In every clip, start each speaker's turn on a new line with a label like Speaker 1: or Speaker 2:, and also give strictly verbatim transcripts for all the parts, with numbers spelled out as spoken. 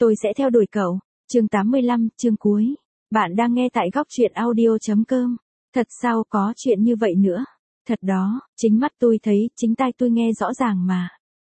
Speaker 1: Tôi sẽ theo đuổi cậu. Chương tám mươi lăm, chương cuối. Bạn đang nghe tại góc truyện audio chấm com. Thật sao có chuyện như vậy nữa? Thật đó, chính mắt tôi thấy, chính tai tôi nghe rõ ràng mà.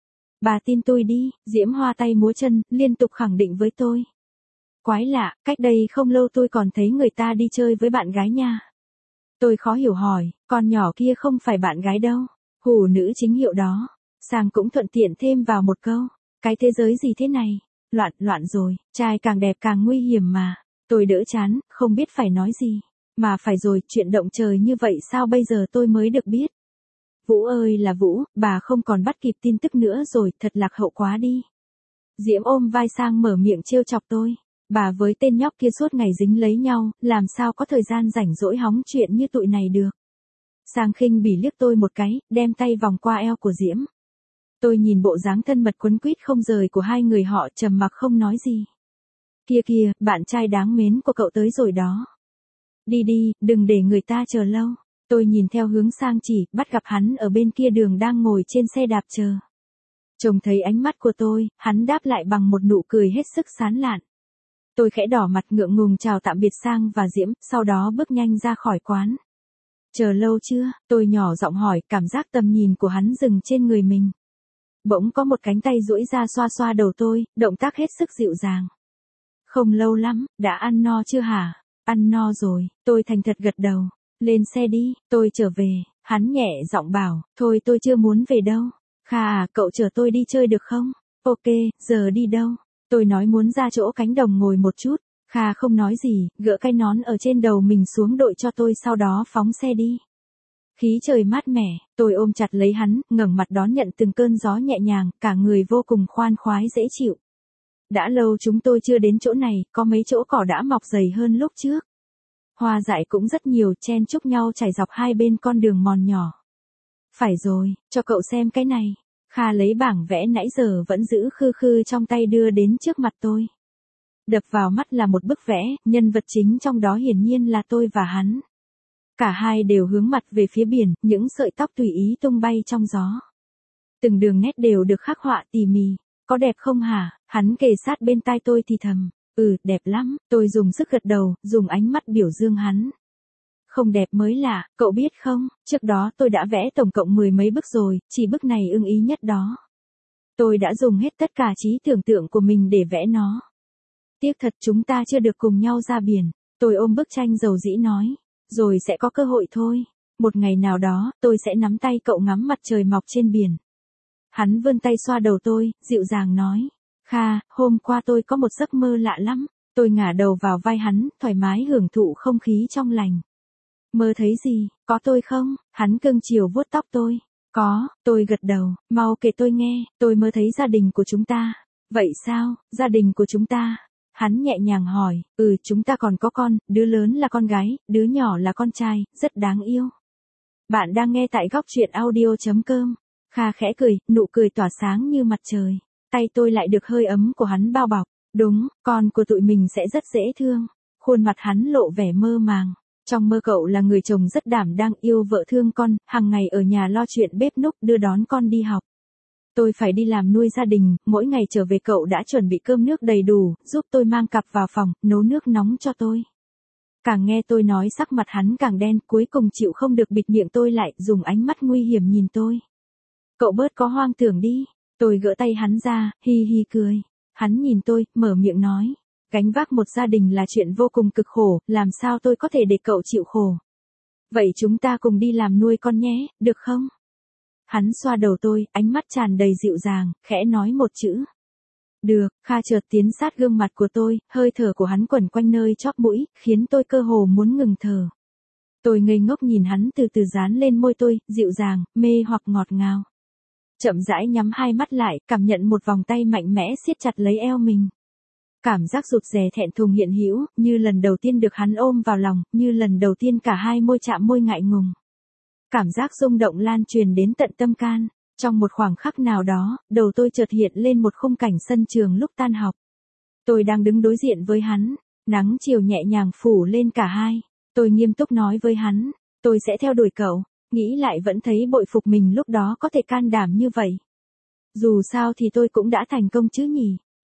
Speaker 1: Bà tin tôi đi, Diễm Hoa tay múa chân, liên tục khẳng định với tôi. Quái lạ, cách đây không lâu tôi còn thấy người ta đi chơi với bạn gái nha. Tôi khó hiểu hỏi, con nhỏ kia không phải bạn gái đâu. Hủ nữ chính hiệu đó. Sang cũng thuận tiện thêm vào một câu. Cái thế giới gì thế này? Loạn, loạn rồi, trai càng đẹp càng nguy hiểm mà. Tôi đỡ chán, không biết phải nói gì. Mà phải rồi, chuyện động trời như vậy sao bây giờ tôi mới được biết. Vũ ơi là Vũ, bà không còn bắt kịp tin tức nữa rồi, thật lạc hậu quá đi. Diễm ôm vai Sang mở miệng trêu chọc tôi. Bà với tên nhóc kia suốt ngày dính lấy nhau, làm sao có thời gian rảnh rỗi hóng chuyện như tụi này được. Sang khinh bỉ liếc tôi một cái, đem tay vòng qua eo của Diễm. Tôi nhìn bộ dáng thân mật quấn quýt không rời của hai người họ trầm mặc không nói gì. Kia kìa, bạn trai đáng mến của cậu tới rồi đó. Đi đi, đừng để người ta chờ lâu. Tôi nhìn theo hướng Sang chỉ, bắt gặp hắn ở bên kia đường đang ngồi trên xe đạp chờ. Trông thấy ánh mắt của tôi, hắn đáp lại bằng một nụ cười hết sức sán lạn. Tôi khẽ đỏ mặt ngượng ngùng chào tạm biệt Sang và Diễm, sau đó bước nhanh ra khỏi quán. Chờ lâu chưa? Tôi nhỏ giọng hỏi, cảm giác tầm nhìn của hắn dừng trên người mình. Bỗng có một cánh tay duỗi ra xoa xoa đầu tôi, động tác hết sức dịu dàng. Không lâu lắm, đã ăn no chưa hả? Ăn no rồi, tôi thành thật gật đầu. Lên xe đi, tôi trở về. Hắn nhẹ giọng bảo, thôi tôi chưa muốn về đâu. Kha à, cậu chở tôi đi chơi được không? Ok, giờ đi đâu? Tôi nói muốn ra chỗ cánh đồng ngồi một chút. Kha không nói gì, gỡ cái nón ở trên đầu mình xuống đội cho tôi, sau đó phóng xe đi. Khí trời mát mẻ, tôi ôm chặt lấy hắn, ngẩng mặt đón nhận từng cơn gió nhẹ nhàng, cả người vô cùng khoan khoái dễ chịu. Đã lâu chúng tôi chưa đến chỗ này, có mấy chỗ cỏ đã mọc dày hơn lúc trước. Hoa dại cũng rất nhiều, chen chúc nhau trải dọc hai bên con đường mòn nhỏ. Phải rồi, cho cậu xem cái này. Kha lấy bảng vẽ nãy giờ vẫn giữ khư khư trong tay đưa đến trước mặt tôi. Đập vào mắt là một bức vẽ, nhân vật chính trong đó hiển nhiên là tôi và hắn. Cả hai đều hướng mặt về phía biển, những sợi tóc tùy ý tung bay trong gió. Từng đường nét đều được khắc họa tỉ mỉ. Có đẹp không hả? Hắn kề sát bên tai tôi thì thầm. Ừ, đẹp lắm. Tôi dùng sức gật đầu, dùng ánh mắt biểu dương hắn. Không đẹp mới lạ, cậu biết không, trước đó tôi đã vẽ tổng cộng mười mấy bức rồi, chỉ bức này ưng ý nhất đó. Tôi đã dùng hết tất cả trí tưởng tượng của mình để vẽ nó. Tiếc thật chúng ta chưa được cùng nhau ra biển. Tôi ôm bức tranh dầu dĩ nói. Rồi sẽ có cơ hội thôi. Một ngày nào đó, tôi sẽ nắm tay cậu ngắm mặt trời mọc trên biển. Hắn vươn tay xoa đầu tôi, dịu dàng nói. Kha, hôm qua tôi có một giấc mơ lạ lắm. Tôi ngả đầu vào vai hắn, thoải mái hưởng thụ không khí trong lành. Mơ thấy gì, có tôi không? Hắn cưng chiều vuốt tóc tôi. Có, tôi gật đầu, mau kể tôi nghe, tôi mơ thấy gia đình của chúng ta. Vậy sao, gia đình của chúng ta? Hắn nhẹ nhàng hỏi, ừ chúng ta còn có con, đứa lớn là con gái, đứa nhỏ là con trai, rất đáng yêu. Bạn đang nghe tại góc truyện audio chấm com. Kha khẽ cười, nụ cười tỏa sáng như mặt trời. Tay tôi lại được hơi ấm của hắn bao bọc. Đúng, con của tụi mình sẽ rất dễ thương. Khuôn mặt hắn lộ vẻ mơ màng. Trong mơ cậu là người chồng rất đảm đang, yêu vợ thương con, hàng ngày ở nhà lo chuyện bếp núc, đưa đón con đi học. Tôi phải đi làm nuôi gia đình, mỗi ngày trở về cậu đã chuẩn bị cơm nước đầy đủ, giúp tôi mang cặp vào phòng, nấu nước nóng cho tôi. Càng nghe tôi nói sắc mặt hắn càng đen, cuối cùng chịu không được bịt miệng tôi lại, dùng ánh mắt nguy hiểm nhìn tôi. Cậu bớt có hoang tưởng đi. Tôi gỡ tay hắn ra, hi hi cười. Hắn nhìn tôi, mở miệng nói. Gánh vác một gia đình là chuyện vô cùng cực khổ, làm sao tôi có thể để cậu chịu khổ. Vậy chúng ta cùng đi làm nuôi con nhé, được không? Hắn xoa đầu tôi, ánh mắt tràn đầy dịu dàng, khẽ nói một chữ. Được, Kha chợt tiến sát gương mặt của tôi, hơi thở của hắn quẩn quanh nơi chóp mũi, khiến tôi cơ hồ muốn ngừng thở. Tôi ngây ngốc nhìn hắn từ từ dán lên môi tôi, dịu dàng, mê hoặc ngọt ngào. Chậm rãi nhắm hai mắt lại, cảm nhận một vòng tay mạnh mẽ siết chặt lấy eo mình. Cảm giác rụt rè thẹn thùng hiện hữu, như lần đầu tiên được hắn ôm vào lòng, như lần đầu tiên cả hai môi chạm môi ngại ngùng. Cảm giác rung động lan truyền đến tận tâm can. Trong một khoảng khắc nào đó, đầu tôi chợt hiện lên một khung cảnh sân trường lúc tan học. Tôi đang đứng đối diện với hắn, nắng chiều nhẹ nhàng phủ lên cả hai. Tôi nghiêm túc nói với hắn, tôi sẽ theo đuổi cậu. Nghĩ lại vẫn thấy bội phục mình lúc đó có thể can đảm như vậy. Dù sao thì tôi cũng đã thành công chứ nhỉ.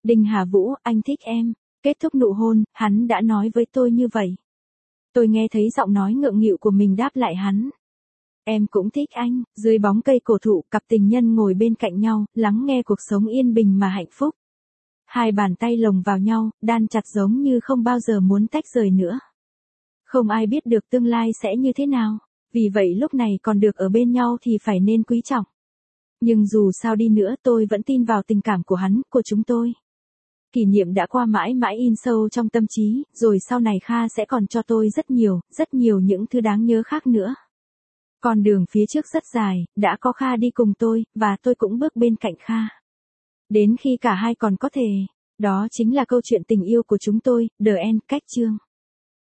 Speaker 1: Đinh Hà Vũ, anh thích em. Kết thúc nụ hôn, hắn đã nói với tôi như vậy. Tôi nghe thấy giọng nói ngượng nghịu của mình đáp lại hắn. Em cũng thích anh. Dưới bóng cây cổ thụ, cặp tình nhân ngồi bên cạnh nhau, lắng nghe cuộc sống yên bình mà hạnh phúc. Hai bàn tay lồng vào nhau, đan chặt giống như không bao giờ muốn tách rời nữa. Không ai biết được tương lai sẽ như thế nào. Vì vậy lúc này còn được ở bên nhau thì phải nên quý trọng. Nhưng dù sao đi nữa tôi vẫn tin vào tình cảm của hắn, của chúng tôi. Kỷ niệm đã qua mãi mãi in sâu trong tâm trí, rồi sau này Kha sẽ còn cho tôi rất nhiều, rất nhiều những thứ đáng nhớ khác nữa. Con đường phía trước rất dài, đã có Kha đi cùng tôi, và tôi cũng bước bên cạnh Kha. Đến khi cả hai còn có thể. Đó chính là câu chuyện tình yêu của chúng tôi, The End, cách chương.